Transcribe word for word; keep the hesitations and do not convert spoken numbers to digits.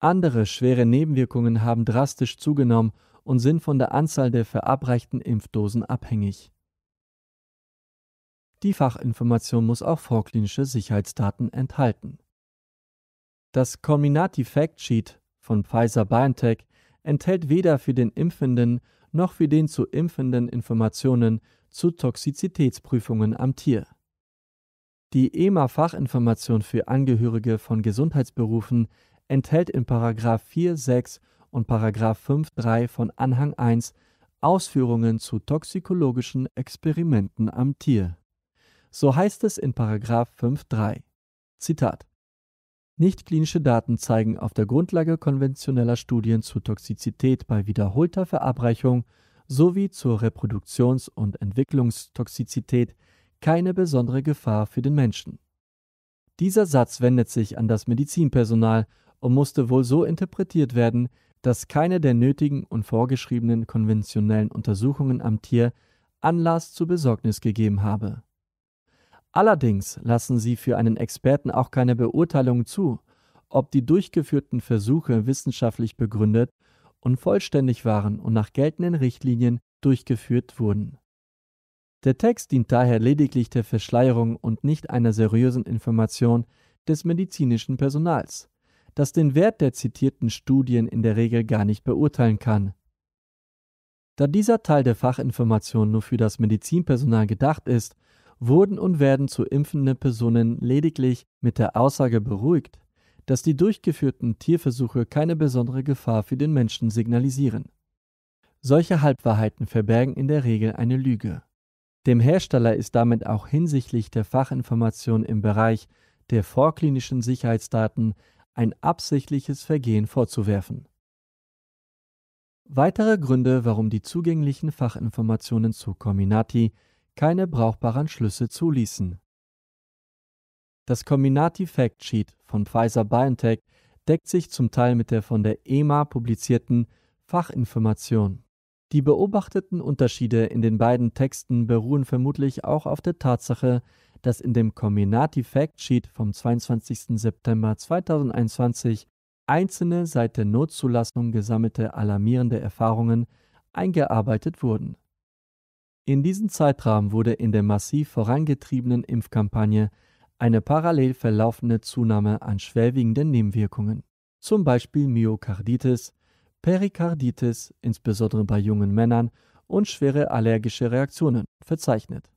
Andere schwere Nebenwirkungen haben drastisch zugenommen und sind von der Anzahl der verabreichten Impfdosen abhängig. Die Fachinformation muss auch vorklinische Sicherheitsdaten enthalten. Das Comirnaty Fact Sheet von Pfizer-BioNTech enthält weder für den Impfenden noch für den zu Impfenden Informationen zu Toxizitätsprüfungen am Tier. Die E M A-Fachinformation für Angehörige von Gesundheitsberufen enthält in Paragraph vier sechs und Paragraph fünf drei von Anhang eins Ausführungen zu toxikologischen Experimenten am Tier. So heißt es in Paragraph fünf drei. Zitat: Nicht-klinische Daten zeigen auf der Grundlage konventioneller Studien zur Toxizität bei wiederholter Verabreichung sowie zur Reproduktions- und Entwicklungstoxizität keine besondere Gefahr für den Menschen. Dieser Satz wendet sich an das Medizinpersonal und musste wohl so interpretiert werden, dass keine der nötigen und vorgeschriebenen konventionellen Untersuchungen am Tier Anlass zu Besorgnis gegeben habe. Allerdings lassen sie für einen Experten auch keine Beurteilung zu, ob die durchgeführten Versuche wissenschaftlich begründet und vollständig waren und nach geltenden Richtlinien durchgeführt wurden. Der Text dient daher lediglich der Verschleierung und nicht einer seriösen Information des medizinischen Personals, das den Wert der zitierten Studien in der Regel gar nicht beurteilen kann. Da dieser Teil der Fachinformation nur für das Medizinpersonal gedacht ist, wurden und werden zu impfende Personen lediglich mit der Aussage beruhigt, dass die durchgeführten Tierversuche keine besondere Gefahr für den Menschen signalisieren. Solche Halbwahrheiten verbergen in der Regel eine Lüge. Dem Hersteller ist damit auch hinsichtlich der Fachinformation im Bereich der vorklinischen Sicherheitsdaten ein absichtliches Vergehen vorzuwerfen. Weitere Gründe, warum die zugänglichen Fachinformationen zu Comirnaty keine brauchbaren Schlüsse zuließen. Das Comirnaty Fact Sheet von Pfizer-BioNTech deckt sich zum Teil mit der von der E M A publizierten Fachinformation. Die beobachteten Unterschiede in den beiden Texten beruhen vermutlich auch auf der Tatsache, dass in dem Comirnaty Fact Sheet vom zweiundzwanzigsten September zweitausendeinundzwanzig einzelne seit der Notzulassung gesammelte alarmierende Erfahrungen eingearbeitet wurden. In diesem Zeitrahmen wurde in der massiv vorangetriebenen Impfkampagne eine parallel verlaufende Zunahme an schwerwiegenden Nebenwirkungen, zum Beispiel Myokarditis, Perikarditis, insbesondere bei jungen Männern, und schwere allergische Reaktionen verzeichnet.